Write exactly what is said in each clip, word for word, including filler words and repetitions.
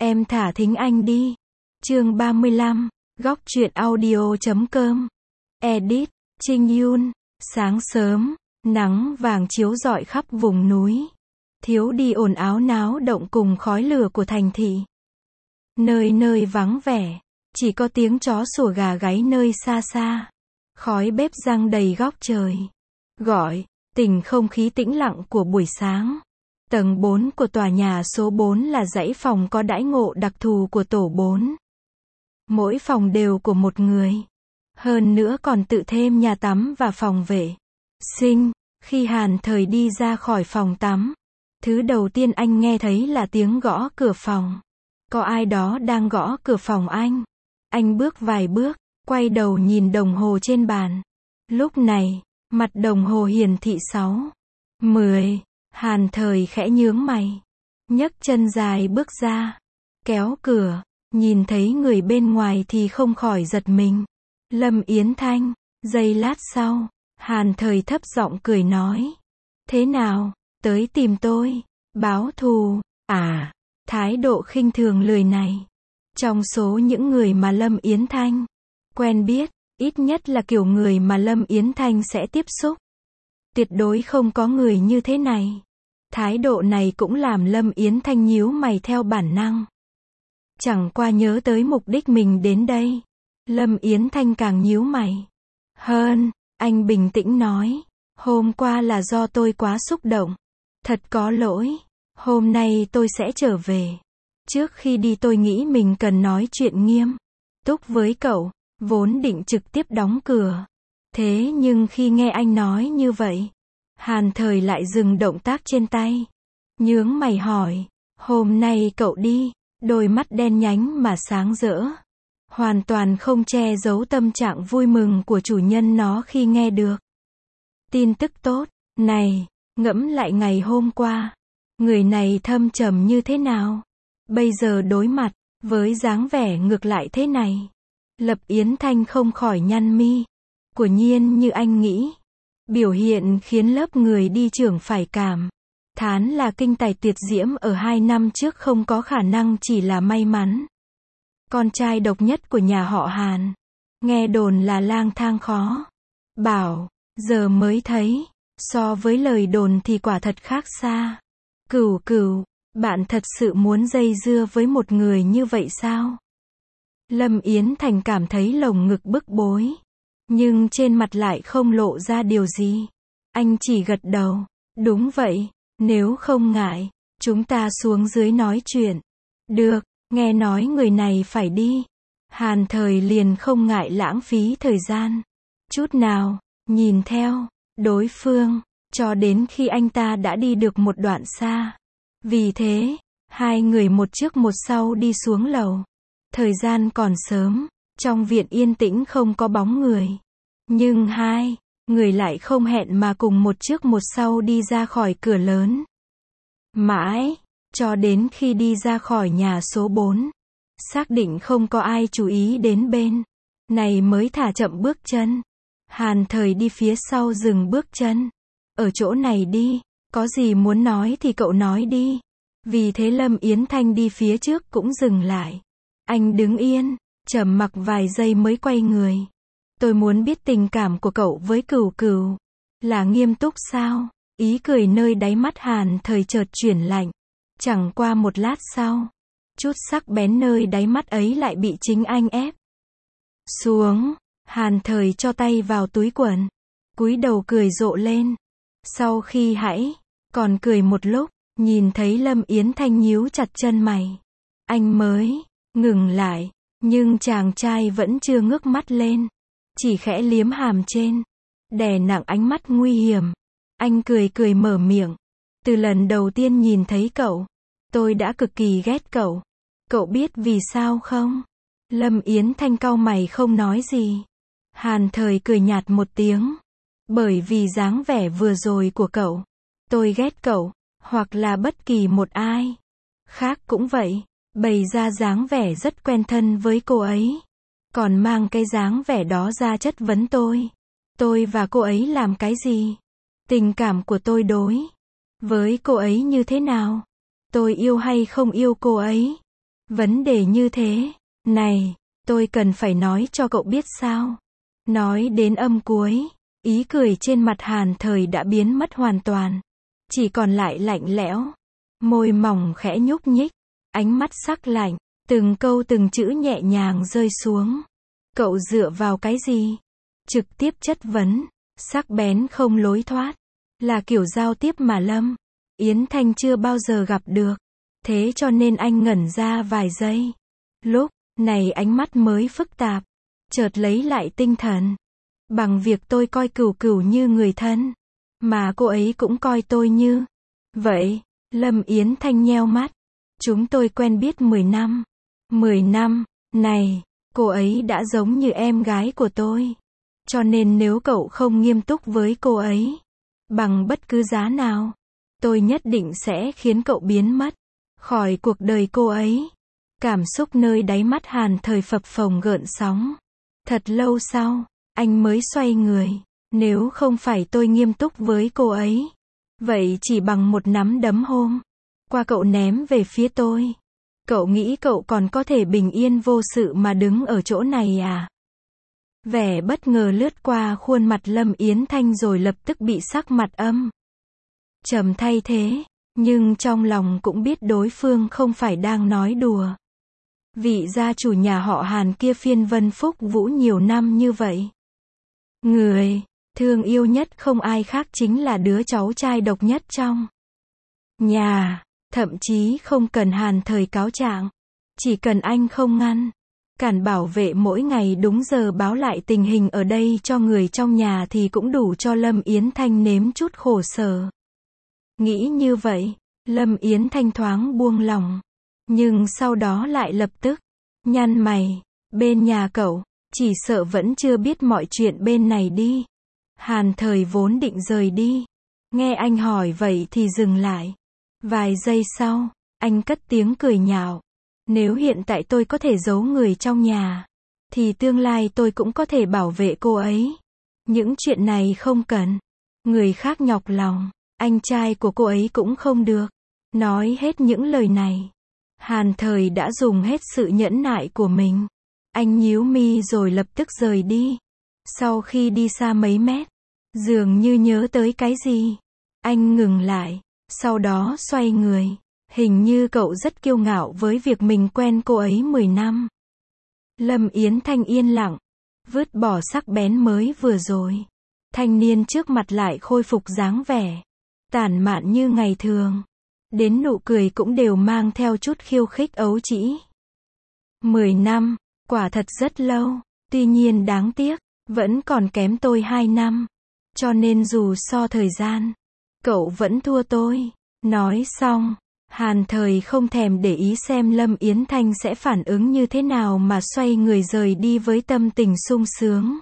Em thả thính anh đi. Chương ba mươi lăm, góc truyện audio chấm com. Edit, Trinh Yun. Sáng sớm, nắng vàng chiếu rọi khắp vùng núi. Thiếu đi ồn ào náo động cùng khói lửa của thành thị. Nơi nơi vắng vẻ, chỉ có tiếng chó sủa gà gáy nơi xa xa. Khói bếp giăng đầy góc trời. Gọi, tỉnh không khí tĩnh lặng của buổi sáng. Tầng bốn của tòa nhà số bốn là dãy phòng có đãi ngộ đặc thù của tổ bốn. Mỗi phòng đều của một người. Hơn nữa còn tự thêm nhà tắm và phòng vệ sinh. Khi Hàn Thời đi ra khỏi phòng tắm, thứ đầu tiên anh nghe thấy là tiếng gõ cửa phòng. Có ai đó đang gõ cửa phòng anh. Anh bước vài bước, quay đầu nhìn đồng hồ trên bàn. Lúc này, mặt đồng hồ hiển thị sáu, mười. Hàn Thời khẽ nhướng mày, nhấc chân dài bước ra, kéo cửa, nhìn thấy người bên ngoài thì không khỏi giật mình. Lâm Yến Thanh. Giây lát sau, Hàn Thời thấp giọng cười nói. Thế nào, tới tìm tôi, báo thù, à? Thái độ khinh thường lời này. Trong số những người mà Lâm Yến Thanh quen biết, ít nhất là kiểu người mà Lâm Yến Thanh sẽ tiếp xúc, tuyệt đối không có người như thế này. Thái độ này cũng làm Lâm Yến Thanh nhíu mày theo bản năng. Chẳng qua nhớ tới mục đích mình đến đây, Lâm Yến Thanh càng nhíu mày hơn. Anh bình tĩnh nói, hôm qua là do tôi quá xúc động. Thật có lỗi. Hôm nay tôi sẽ trở về. Trước khi đi tôi nghĩ mình cần nói chuyện nghiêm túc với cậu, vốn định trực tiếp đóng cửa. Thế nhưng khi nghe anh nói như vậy, Hàn Thời lại dừng động tác trên tay. Nhướng mày hỏi, hôm nay cậu đi? Đôi mắt đen nhánh mà sáng rỡ, hoàn toàn không che giấu tâm trạng vui mừng của chủ nhân nó khi nghe được tin tức tốt này. Ngẫm lại ngày hôm qua, người này thâm trầm như thế nào, bây giờ đối mặt với dáng vẻ ngược lại thế này. Lập Yến Thanh không khỏi nhăn mi. Quả nhiên như anh nghĩ, biểu hiện khiến lớp người đi trưởng phải cảm thán là kinh tài tuyệt diễm ở hai năm trước không có khả năng chỉ là may mắn. Con trai độc nhất của nhà họ Hàn, nghe đồn là lang thang khó bảo, giờ mới thấy, so với lời đồn thì quả thật khác xa. Cửu Cửu, bạn thật sự muốn dây dưa với một người như vậy sao? Lâm Yến Thành cảm thấy lồng ngực bức bối, nhưng trên mặt lại không lộ ra điều gì. Anh chỉ gật đầu, đúng vậy, nếu không ngại, chúng ta xuống dưới nói chuyện. Được, nghe nói người này phải đi. Hàn Thời liền không ngại lãng phí thời gian chút nào, nhìn theo đối phương, cho đến khi anh ta đã đi được một đoạn xa. Vì thế, hai người một trước một sau đi xuống lầu. Thời gian còn sớm, trong viện yên tĩnh không có bóng người. Nhưng hai người lại không hẹn mà cùng một trước một sau đi ra khỏi cửa lớn. Mãi, cho đến khi đi ra khỏi nhà số bốn, xác định không có ai chú ý đến bên này mới thả chậm bước chân. Hàn Thời đi phía sau dừng bước chân. Ở chỗ này đi, có gì muốn nói thì cậu nói đi. Vì thế Lâm Yến Thanh đi phía trước cũng dừng lại. Anh đứng yên, trầm mặc vài giây mới quay người. Tôi muốn biết tình cảm của cậu với Cửu Cửu là nghiêm túc sao? Ý cười nơi đáy mắt Hàn Thời chợt chuyển lạnh. Chẳng qua một lát sau, chút sắc bén nơi đáy mắt ấy lại bị chính anh ép xuống. Hàn Thời cho tay vào túi quần, cúi đầu cười rộ lên. Sau khi hãy còn cười một lúc, nhìn thấy Lâm Yến Thanh nhíu chặt chân mày, anh mới ngừng lại, nhưng chàng trai vẫn chưa ngước mắt lên, chỉ khẽ liếm hàm trên, đè nặng ánh mắt nguy hiểm. Anh cười cười mở miệng, từ lần đầu tiên nhìn thấy cậu, tôi đã cực kỳ ghét cậu. Cậu biết vì sao không? Lâm Yến Thanh cau mày không nói gì. Hàn Thời cười nhạt một tiếng. Bởi vì dáng vẻ vừa rồi của cậu. Tôi ghét cậu, hoặc là bất kỳ một ai khác cũng vậy. Bày ra dáng vẻ rất quen thân với cô ấy, còn mang cái dáng vẻ đó ra chất vấn tôi. Tôi và cô ấy làm cái gì? Tình cảm của tôi đối với cô ấy như thế nào? Tôi yêu hay không yêu cô ấy? Vấn đề như thế, này, tôi cần phải nói cho cậu biết sao? Nói đến âm cuối, ý cười trên mặt Hàn Thời đã biến mất hoàn toàn. Chỉ còn lại lạnh lẽo. Môi mỏng khẽ nhúc nhích. Ánh mắt sắc lạnh. Từng câu từng chữ nhẹ nhàng rơi xuống. Cậu dựa vào cái gì? Trực tiếp chất vấn. Sắc bén không lối thoát. Là kiểu giao tiếp mà Lâm Yến Thanh chưa bao giờ gặp được. Thế cho nên anh ngẩn ra vài giây. Lúc này ánh mắt mới phức tạp. Chợt lấy lại tinh thần. Bằng việc tôi coi Cửu Cửu như người thân. Mà cô ấy cũng coi tôi như vậy. Lâm Yến Thanh nheo mắt. Chúng tôi quen biết mười năm. mười năm, này, cô ấy đã giống như em gái của tôi. Cho nên nếu cậu không nghiêm túc với cô ấy, bằng bất cứ giá nào, tôi nhất định sẽ khiến cậu biến mất khỏi cuộc đời cô ấy. Cảm xúc nơi đáy mắt Hàn Thời phập phồng gợn sóng. Thật lâu sau, anh mới xoay người. Nếu không phải tôi nghiêm túc với cô ấy, vậy chỉ bằng một nắm đấm hôm qua cậu ném về phía tôi, cậu nghĩ cậu còn có thể bình yên vô sự mà đứng ở chỗ này à? Vẻ bất ngờ lướt qua khuôn mặt Lâm Yến Thanh rồi lập tức bị sắc mặt âm trầm thay thế, nhưng trong lòng cũng biết đối phương không phải đang nói đùa. Vị gia chủ nhà họ Hàn kia phiên vân phúc vũ nhiều năm như vậy. Người thương yêu nhất không ai khác chính là đứa cháu trai độc nhất trong nhà, thậm chí không cần Hàn Thời cáo trạng, chỉ cần anh không ngăn cản bảo vệ mỗi ngày đúng giờ báo lại tình hình ở đây cho người trong nhà thì cũng đủ cho Lâm Yến Thanh nếm chút khổ sở. Nghĩ như vậy, Lâm Yến Thanh thoáng buông lòng, nhưng sau đó lại lập tức nhăn mày. Bên nhà cậu, chỉ sợ vẫn chưa biết mọi chuyện bên này đi. Hàn Thời vốn định rời đi. Nghe anh hỏi vậy thì dừng lại. Vài giây sau, anh cất tiếng cười nhạo. Nếu hiện tại tôi có thể giấu người trong nhà, thì tương lai tôi cũng có thể bảo vệ cô ấy. Những chuyện này không cần người khác nhọc lòng, anh trai của cô ấy cũng không được. Nói hết những lời này, Hàn Thời đã dùng hết sự nhẫn nại của mình. Anh nhíu mi rồi lập tức rời đi. Sau khi đi xa mấy mét, dường như nhớ tới cái gì, anh ngừng lại, sau đó xoay người. Hình như cậu rất kiêu ngạo với việc mình quen cô ấy mười năm. Lâm Yến Thanh yên lặng, vứt bỏ sắc bén mới vừa rồi. Thanh niên trước mặt lại khôi phục dáng vẻ tản mạn như ngày thường. Đến nụ cười cũng đều mang theo chút khiêu khích ấu trĩ. Mười năm, quả thật rất lâu, tuy nhiên đáng tiếc, vẫn còn kém tôi hai năm. Cho nên dù so thời gian, cậu vẫn thua tôi. Nói xong, Hàn Thời không thèm để ý xem Lâm Yến Thanh sẽ phản ứng như thế nào mà xoay người rời đi với tâm tình sung sướng.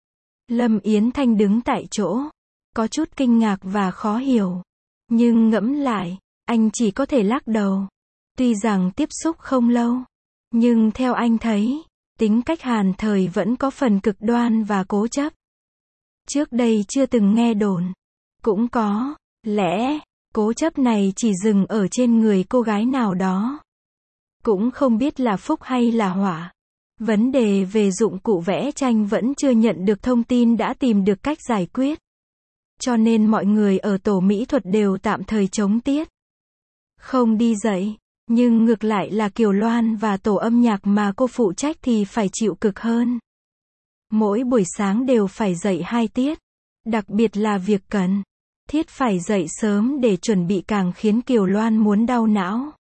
Lâm Yến Thanh đứng tại chỗ, có chút kinh ngạc và khó hiểu. Nhưng ngẫm lại, anh chỉ có thể lắc đầu. Tuy rằng tiếp xúc không lâu, nhưng theo anh thấy, tính cách Hàn Thời vẫn có phần cực đoan và cố chấp. Trước đây chưa từng nghe đồn, cũng có lẽ cố chấp này chỉ dừng ở trên người cô gái nào đó. Cũng không biết là phúc hay là họa. Vấn đề về dụng cụ vẽ tranh vẫn chưa nhận được thông tin đã tìm được cách giải quyết. Cho nên mọi người ở tổ mỹ thuật đều tạm thời chống tiết, không đi dạy. Nhưng ngược lại là Kiều Loan và tổ âm nhạc mà cô phụ trách thì phải chịu cực hơn. Mỗi buổi sáng đều phải dạy hai tiết. Đặc biệt là việc cần thiết phải dậy sớm để chuẩn bị càng khiến Kiều Loan muốn đau não.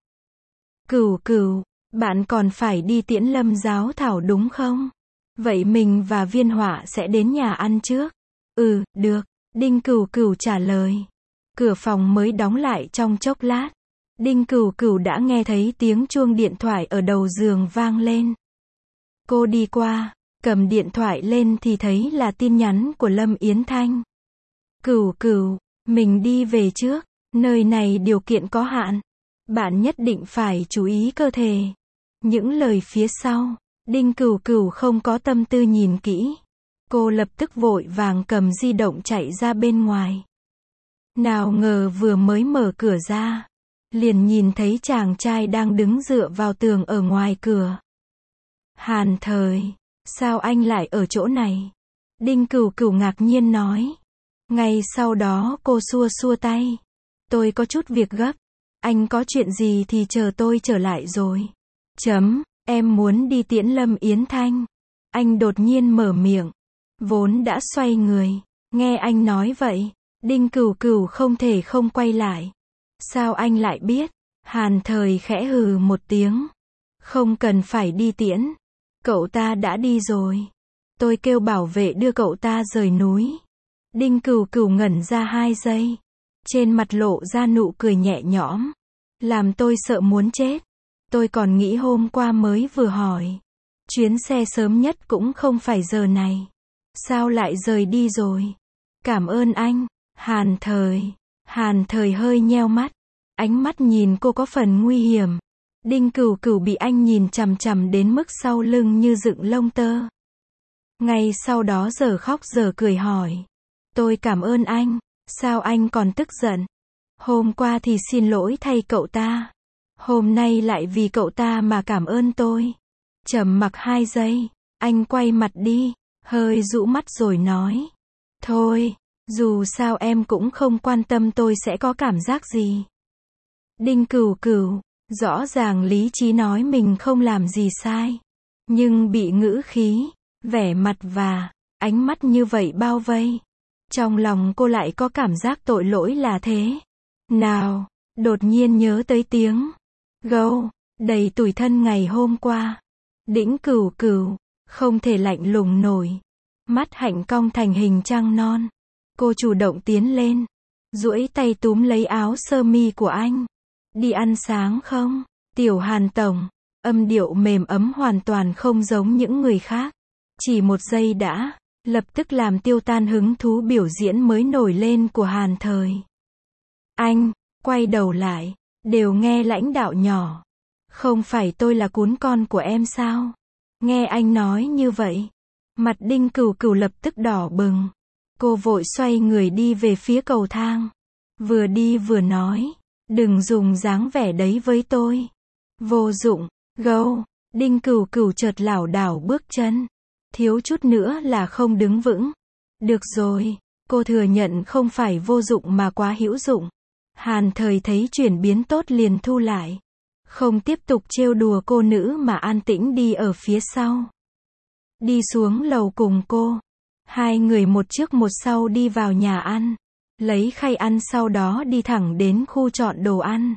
Cửu Cửu, bạn còn phải đi tiễn Lâm Giáo Thảo đúng không? Vậy mình và Viên Họa sẽ đến nhà ăn trước. Ừ, được. Đinh Cửu Cửu trả lời. Cửa phòng mới đóng lại trong chốc lát. Đinh Cửu Cửu đã nghe thấy tiếng chuông điện thoại ở đầu giường vang lên. Cô đi qua, cầm điện thoại lên thì thấy là tin nhắn của Lâm Yến Thanh. Cửu Cửu, mình đi về trước, nơi này điều kiện có hạn. Bạn nhất định phải chú ý cơ thể. Những lời phía sau, Đinh Cửu Cửu không có tâm tư nhìn kỹ. Cô lập tức vội vàng cầm di động chạy ra bên ngoài. Nào ngờ vừa mới mở cửa ra, liền nhìn thấy chàng trai đang đứng dựa vào tường ở ngoài cửa. Hàn Thời, sao anh lại ở chỗ này? Đinh Cửu Cửu ngạc nhiên nói. Ngay sau đó cô xua xua tay. Tôi có chút việc gấp. Anh có chuyện gì thì chờ tôi trở lại rồi. Chấm, em muốn đi tiễn Lâm Yến Thanh. Anh đột nhiên mở miệng. Vốn đã xoay người. Nghe anh nói vậy, Đinh Cửu Cửu không thể không quay lại. Sao anh lại biết? Hàn Thời khẽ hừ một tiếng. Không cần phải đi tiễn. Cậu ta đã đi rồi. Tôi kêu bảo vệ đưa cậu ta rời núi. Đinh Cửu Cửu ngẩn ra hai giây. Trên mặt lộ ra nụ cười nhẹ nhõm. Làm tôi sợ muốn chết. Tôi còn nghĩ hôm qua mới vừa hỏi. Chuyến xe sớm nhất cũng không phải giờ này. Sao lại rời đi rồi? Cảm ơn anh. Hàn Thời. Hàn Thời hơi nheo mắt. Ánh mắt nhìn cô có phần nguy hiểm. Đinh Cửu Cửu bị anh nhìn chằm chằm đến mức sau lưng như dựng lông tơ. Ngay sau đó giờ khóc giờ cười hỏi. Tôi cảm ơn anh. Sao anh còn tức giận? Hôm qua thì xin lỗi thay cậu ta. Hôm nay lại vì cậu ta mà cảm ơn tôi. Trầm mặc hai giây. Anh quay mặt đi. Hơi rũ mắt rồi nói. Thôi, dù sao em cũng không quan tâm tôi sẽ có cảm giác gì. Đinh Cửu Cửu, rõ ràng lý trí nói mình không làm gì sai. Nhưng bị ngữ khí, vẻ mặt và ánh mắt như vậy bao vây. Trong lòng cô lại có cảm giác tội lỗi là thế. Nào, đột nhiên nhớ tới tiếng gâu, đầy tủi thân ngày hôm qua. Đĩnh Cửu Cửu, không thể lạnh lùng nổi. Mắt hạnh cong thành hình trăng non. Cô chủ động tiến lên. Duỗi tay túm lấy áo sơ mi của anh. Đi ăn sáng không? Tiểu Hàn tổng. Âm điệu mềm ấm hoàn toàn không giống những người khác. Chỉ một giây đã, lập tức làm tiêu tan hứng thú biểu diễn mới nổi lên của Hàn Thời. Anh, quay đầu lại, đều nghe lãnh đạo nhỏ. Không phải tôi là cún con của em sao? Nghe anh nói như vậy. Mặt Đinh Cửu Cửu lập tức đỏ bừng. Cô vội xoay người đi về phía cầu thang. Vừa đi vừa nói. Đừng dùng dáng vẻ đấy với tôi. Vô dụng, gâu. Đinh Cửu Cửu chợt lảo đảo bước chân. Thiếu chút nữa là không đứng vững. Được rồi, cô thừa nhận không phải vô dụng mà quá hữu dụng. Hàn Thời thấy chuyển biến tốt liền thu lại. Không tiếp tục trêu đùa cô nữ mà an tĩnh đi ở phía sau. Đi xuống lầu cùng cô. Hai người một trước một sau đi vào nhà ăn. Lấy khay ăn sau đó đi thẳng đến khu chọn đồ ăn.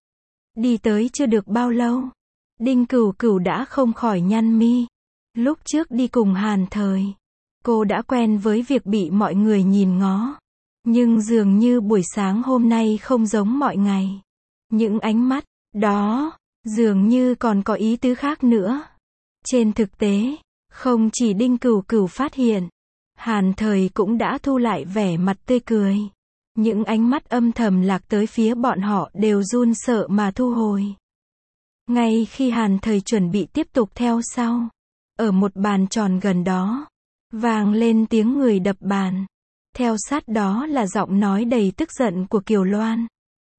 Đi tới chưa được bao lâu. Đinh Cửu Cửu đã không khỏi nhăn mi. Lúc trước đi cùng Hàn Thời. Cô đã quen với việc bị mọi người nhìn ngó. Nhưng dường như buổi sáng hôm nay không giống mọi ngày. Những ánh mắt đó dường như còn có ý tứ khác nữa. Trên thực tế, không chỉ Đinh Cửu Cửu phát hiện, Hàn Thời cũng đã thu lại vẻ mặt tươi cười. Những ánh mắt âm thầm lạc tới phía bọn họ đều run sợ mà thu hồi. Ngay khi Hàn Thời chuẩn bị tiếp tục theo sau, ở một bàn tròn gần đó, vang lên tiếng người đập bàn. Theo sát đó là giọng nói đầy tức giận của Kiều Loan.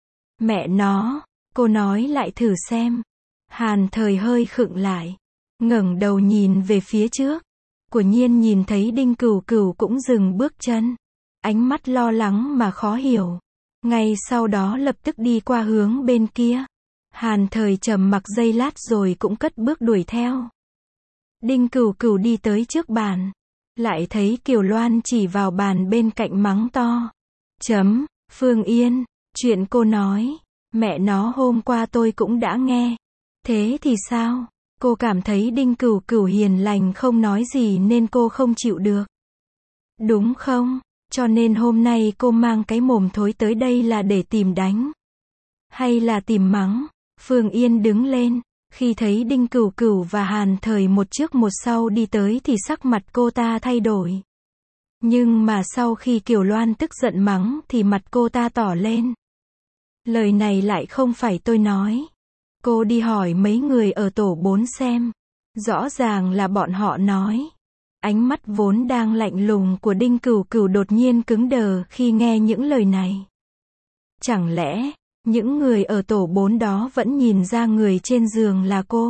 Mẹ nó, cô nói lại thử xem. Hàn Thời hơi khựng lại, ngẩng đầu nhìn về phía trước. Quả nhiên nhìn thấy Đinh Cửu Cửu cũng dừng bước chân. Ánh mắt lo lắng mà khó hiểu. Ngay sau đó lập tức đi qua hướng bên kia. Hàn Thời trầm mặc giây lát rồi cũng cất bước đuổi theo. Đinh Cửu Cửu đi tới trước bàn. Lại thấy Kiều Loan chỉ vào bàn bên cạnh mắng to. Chấm, Phương Yên, chuyện cô nói. Mẹ nó hôm qua tôi cũng đã nghe. Thế thì sao? Cô cảm thấy Đinh Cửu Cửu hiền lành không nói gì nên cô không chịu được. Đúng không? Cho nên hôm nay cô mang cái mồm thối tới đây là để tìm đánh. Hay là tìm mắng? Phương Yên đứng lên. Khi thấy Đinh Cửu Cửu và Hàn Thời một trước một sau đi tới thì sắc mặt cô ta thay đổi. Nhưng mà sau khi Kiều Loan tức giận mắng thì mặt cô ta tỏ lên. Lời này lại không phải tôi nói. Cô đi hỏi mấy người ở tổ bốn xem. Rõ ràng là bọn họ nói. Ánh mắt vốn đang lạnh lùng của Đinh Cửu Cửu đột nhiên cứng đờ khi nghe những lời này. Chẳng lẽ, Những người ở tổ bốn đó vẫn nhìn ra người trên giường là cô.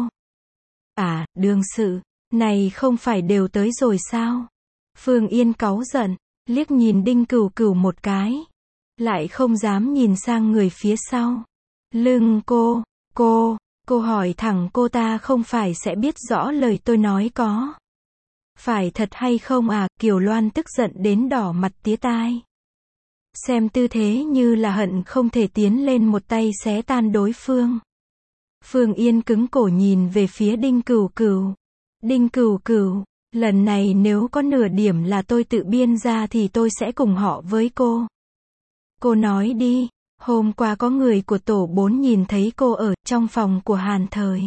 À, đương sự, này không phải đều tới rồi sao? Phương Yên cáu giận, liếc nhìn Đinh Cửu Cửu một cái. Lại không dám nhìn sang người phía sau. Lưng cô, cô, cô hỏi thẳng cô ta không phải sẽ biết rõ lời tôi nói có. Phải thật hay không à, Kiều Loan tức giận đến đỏ mặt tía tai. Xem tư thế như là hận không thể tiến lên một tay xé tan đối phương. Phương Yên cứng cổ nhìn về phía Đinh Cửu Cửu. Đinh Cửu Cửu, lần này nếu có nửa điểm là tôi tự biên ra thì tôi sẽ cùng họ với cô. Cô nói đi, hôm qua có người của tổ bốn nhìn thấy cô ở trong phòng của Hàn Thời.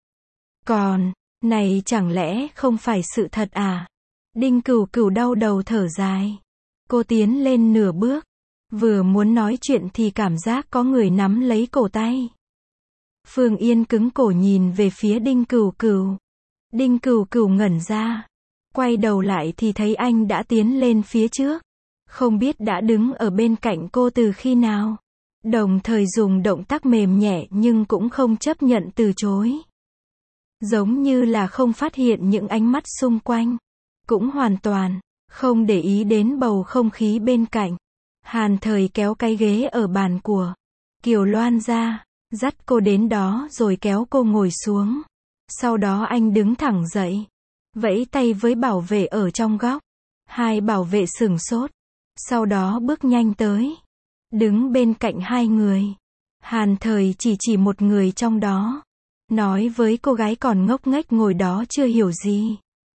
Còn, này chẳng lẽ không phải sự thật à? Đinh Cửu Cửu đau đầu thở dài. Cô tiến lên nửa bước. Vừa muốn nói chuyện thì cảm giác có người nắm lấy cổ tay. Phương Yên cứng cổ nhìn về phía Đinh Cửu Cửu. Đinh Cửu Cửu ngẩn ra. Quay đầu lại thì thấy anh đã tiến lên phía trước. Không biết đã đứng ở bên cạnh cô từ khi nào. Đồng thời dùng động tác mềm nhẹ nhưng cũng không chấp nhận từ chối. Giống như là không phát hiện những ánh mắt xung quanh. Cũng hoàn toàn không để ý đến bầu không khí bên cạnh. Hàn Thời kéo cái ghế ở bàn của Kiều Loan ra, dắt cô đến đó rồi kéo cô ngồi xuống. Sau đó anh đứng thẳng dậy, vẫy tay với bảo vệ ở trong góc. Hai bảo vệ sửng sốt, sau đó bước nhanh tới, đứng bên cạnh hai người. Hàn Thời chỉ chỉ một người trong đó, nói với cô gái còn ngốc nghếch ngồi đó chưa hiểu gì.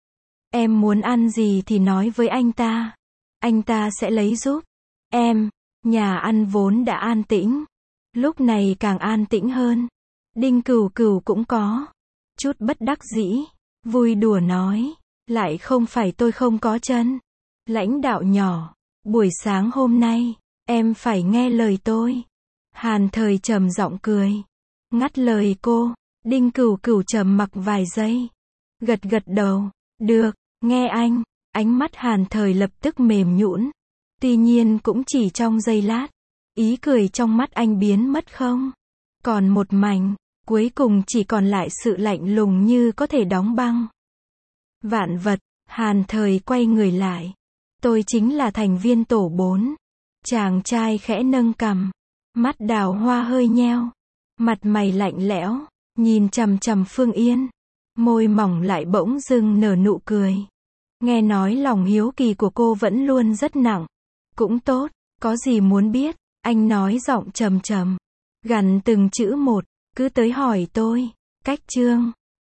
Em muốn ăn gì thì nói với anh ta, anh ta sẽ lấy giúp. Em, nhà ăn vốn đã an tĩnh, lúc này càng an tĩnh hơn. Đinh Cửu Cửu cũng có chút bất đắc dĩ, vui đùa nói, lại không phải tôi không có chân. Lãnh đạo nhỏ, buổi sáng hôm nay, em phải nghe lời tôi. Hàn Thời trầm giọng cười, ngắt lời cô. Đinh Cửu Cửu trầm mặc vài giây, gật gật đầu, được, nghe anh. Ánh mắt Hàn Thời lập tức mềm nhũn. Tuy nhiên cũng chỉ trong giây lát, ý cười trong mắt anh biến mất không còn một mảnh, cuối cùng chỉ còn lại sự lạnh lùng như có thể đóng băng. Vạn vật, Hàn Thời quay người lại. Tôi chính là thành viên tổ bốn. Chàng trai khẽ nâng cằm, mắt đào hoa hơi nheo, mặt mày lạnh lẽo, nhìn chằm chằm Phương Yên, môi mỏng lại bỗng dưng nở nụ cười. Nghe nói lòng hiếu kỳ của cô vẫn luôn rất nặng. Cũng tốt, có gì muốn biết, anh nói giọng trầm trầm, gằn từng chữ một, cứ tới hỏi tôi. Cách chương